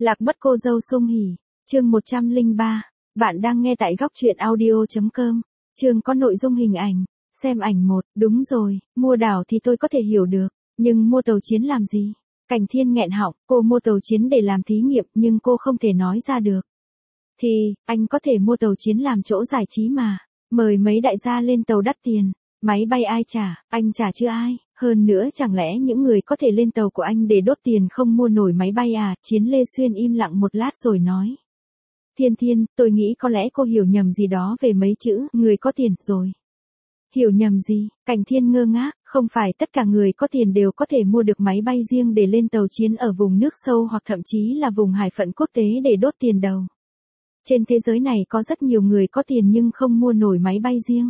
Lạc mất cô dâu Sung Hỉ, chương 103. Bạn đang nghe tại góc truyện audio.com. Chương có nội dung hình ảnh. Xem ảnh 1, đúng rồi, mua đảo thì tôi có thể hiểu được, nhưng mua tàu chiến làm gì? Cảnh Thiên nghẹn họng, cô mua tàu chiến để làm thí nghiệm nhưng cô không thể nói ra được. Thì, anh có thể mua tàu chiến làm chỗ giải trí mà, mời mấy đại gia lên tàu đắt tiền. Máy bay ai trả, anh trả chứ ai, hơn nữa chẳng lẽ những người có thể lên tàu của anh để đốt tiền không mua nổi máy bay à? Chiến Lê Xuyên im lặng một lát rồi nói. Thiên, tôi nghĩ có lẽ cô hiểu nhầm gì đó về mấy chữ, người có tiền, rồi. Hiểu nhầm gì? Cảnh Thiên ngơ ngác, không phải tất cả người có tiền đều có thể mua được máy bay riêng để lên tàu chiến ở vùng nước sâu hoặc thậm chí là vùng hải phận quốc tế để đốt tiền đầu. Trên thế giới này có rất nhiều người có tiền nhưng không mua nổi máy bay riêng.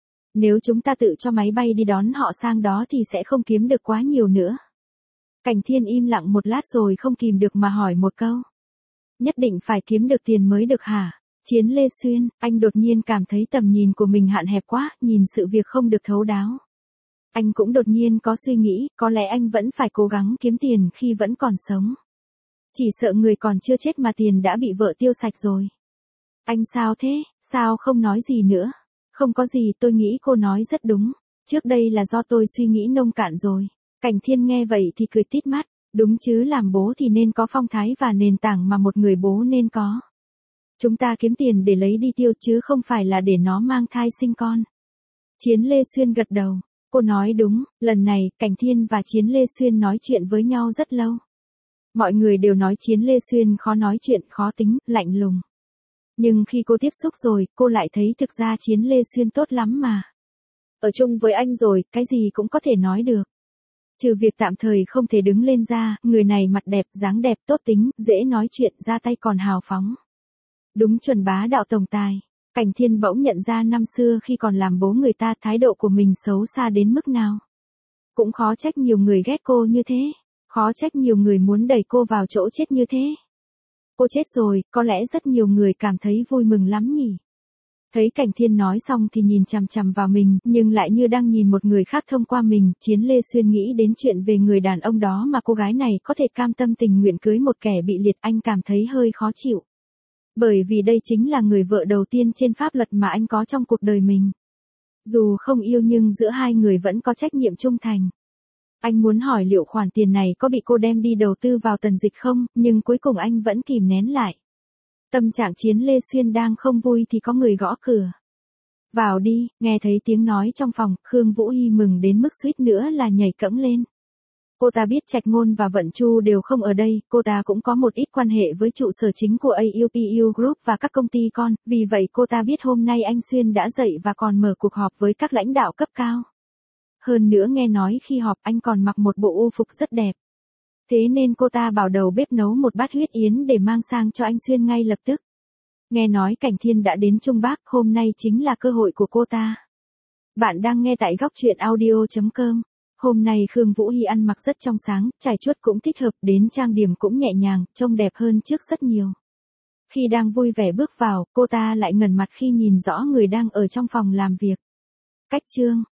Nếu chúng ta tự cho máy bay đi đón họ sang đó thì sẽ không kiếm được quá nhiều nữa. Cảnh Thiên im lặng một lát rồi không kìm được mà hỏi một câu. Nhất định phải kiếm được tiền mới được hả? Chiến Lê Xuyên, anh đột nhiên cảm thấy tầm nhìn của mình hạn hẹp quá, nhìn sự việc không được thấu đáo. Anh cũng đột nhiên có suy nghĩ, có lẽ anh vẫn phải cố gắng kiếm tiền khi vẫn còn sống. Chỉ sợ người còn chưa chết mà tiền đã bị vợ tiêu sạch rồi. Anh sao thế, sao không nói gì nữa? Không có gì, tôi nghĩ cô nói rất đúng. Trước đây là do tôi suy nghĩ nông cạn rồi. Cảnh Thiên nghe vậy thì cười tít mắt. Đúng chứ, làm bố thì nên có phong thái và nền tảng mà một người bố nên có. Chúng ta kiếm tiền để lấy đi tiêu chứ không phải là để nó mang thai sinh con. Chiến Lê Xuyên gật đầu. Cô nói đúng, lần này, Cảnh Thiên và Chiến Lê Xuyên nói chuyện với nhau rất lâu. Mọi người đều nói Chiến Lê Xuyên khó nói chuyện, khó tính, lạnh lùng. Nhưng khi cô tiếp xúc rồi, cô lại thấy thực ra Chiến Lê Xuyên tốt lắm mà. Ở chung với anh rồi, cái gì cũng có thể nói được. Trừ việc tạm thời không thể đứng lên ra, người này mặt đẹp, dáng đẹp, tốt tính, dễ nói chuyện, ra tay còn hào phóng. Đúng chuẩn bá đạo tổng tài. Cảnh Thiên bỗng nhận ra năm xưa khi còn làm bố người ta thái độ của mình xấu xa đến mức nào. Cũng khó trách nhiều người ghét cô như thế. Khó trách nhiều người muốn đẩy cô vào chỗ chết như thế. Cô chết rồi, có lẽ rất nhiều người cảm thấy vui mừng lắm nhỉ. Thấy Cảnh Thiên nói xong thì nhìn chằm chằm vào mình, nhưng lại như đang nhìn một người khác thông qua mình. Chiến Lê Xuyên nghĩ đến chuyện về người đàn ông đó mà cô gái này có thể cam tâm tình nguyện cưới một kẻ bị liệt, anh cảm thấy hơi khó chịu. Bởi vì đây chính là người vợ đầu tiên trên pháp luật mà anh có trong cuộc đời mình. Dù không yêu nhưng giữa hai người vẫn có trách nhiệm trung thành. Anh muốn hỏi liệu khoản tiền này có bị cô đem đi đầu tư vào Tần Dịch không, nhưng cuối cùng anh vẫn kìm nén lại. Tâm trạng Chiến Lê Xuyên đang không vui thì có người gõ cửa. Vào đi, nghe thấy tiếng nói trong phòng, Khương Vũ Hy mừng đến mức suýt nữa là nhảy cẫng lên. Cô ta biết Trạch Ngôn và Vận Chu đều không ở đây, cô ta cũng có một ít quan hệ với trụ sở chính của AUPU Group và các công ty con, vì vậy cô ta biết hôm nay anh Xuyên đã dậy và còn mở cuộc họp với các lãnh đạo cấp cao. Hơn nữa nghe nói khi họp anh còn mặc một bộ ô phục rất đẹp. Thế nên cô ta bảo đầu bếp nấu một bát huyết yến để mang sang cho anh Xuyên ngay lập tức. Nghe nói Cảnh Thiên đã đến Trung Bắc, hôm nay chính là cơ hội của cô ta. Bạn đang nghe tại góc truyện audio.com. Hôm nay Khương Vũ Hy ăn mặc rất trong sáng, trải chuốt cũng thích hợp, đến trang điểm cũng nhẹ nhàng, trông đẹp hơn trước rất nhiều. Khi đang vui vẻ bước vào, cô ta lại ngẩn mặt khi nhìn rõ người đang ở trong phòng làm việc. Cách chương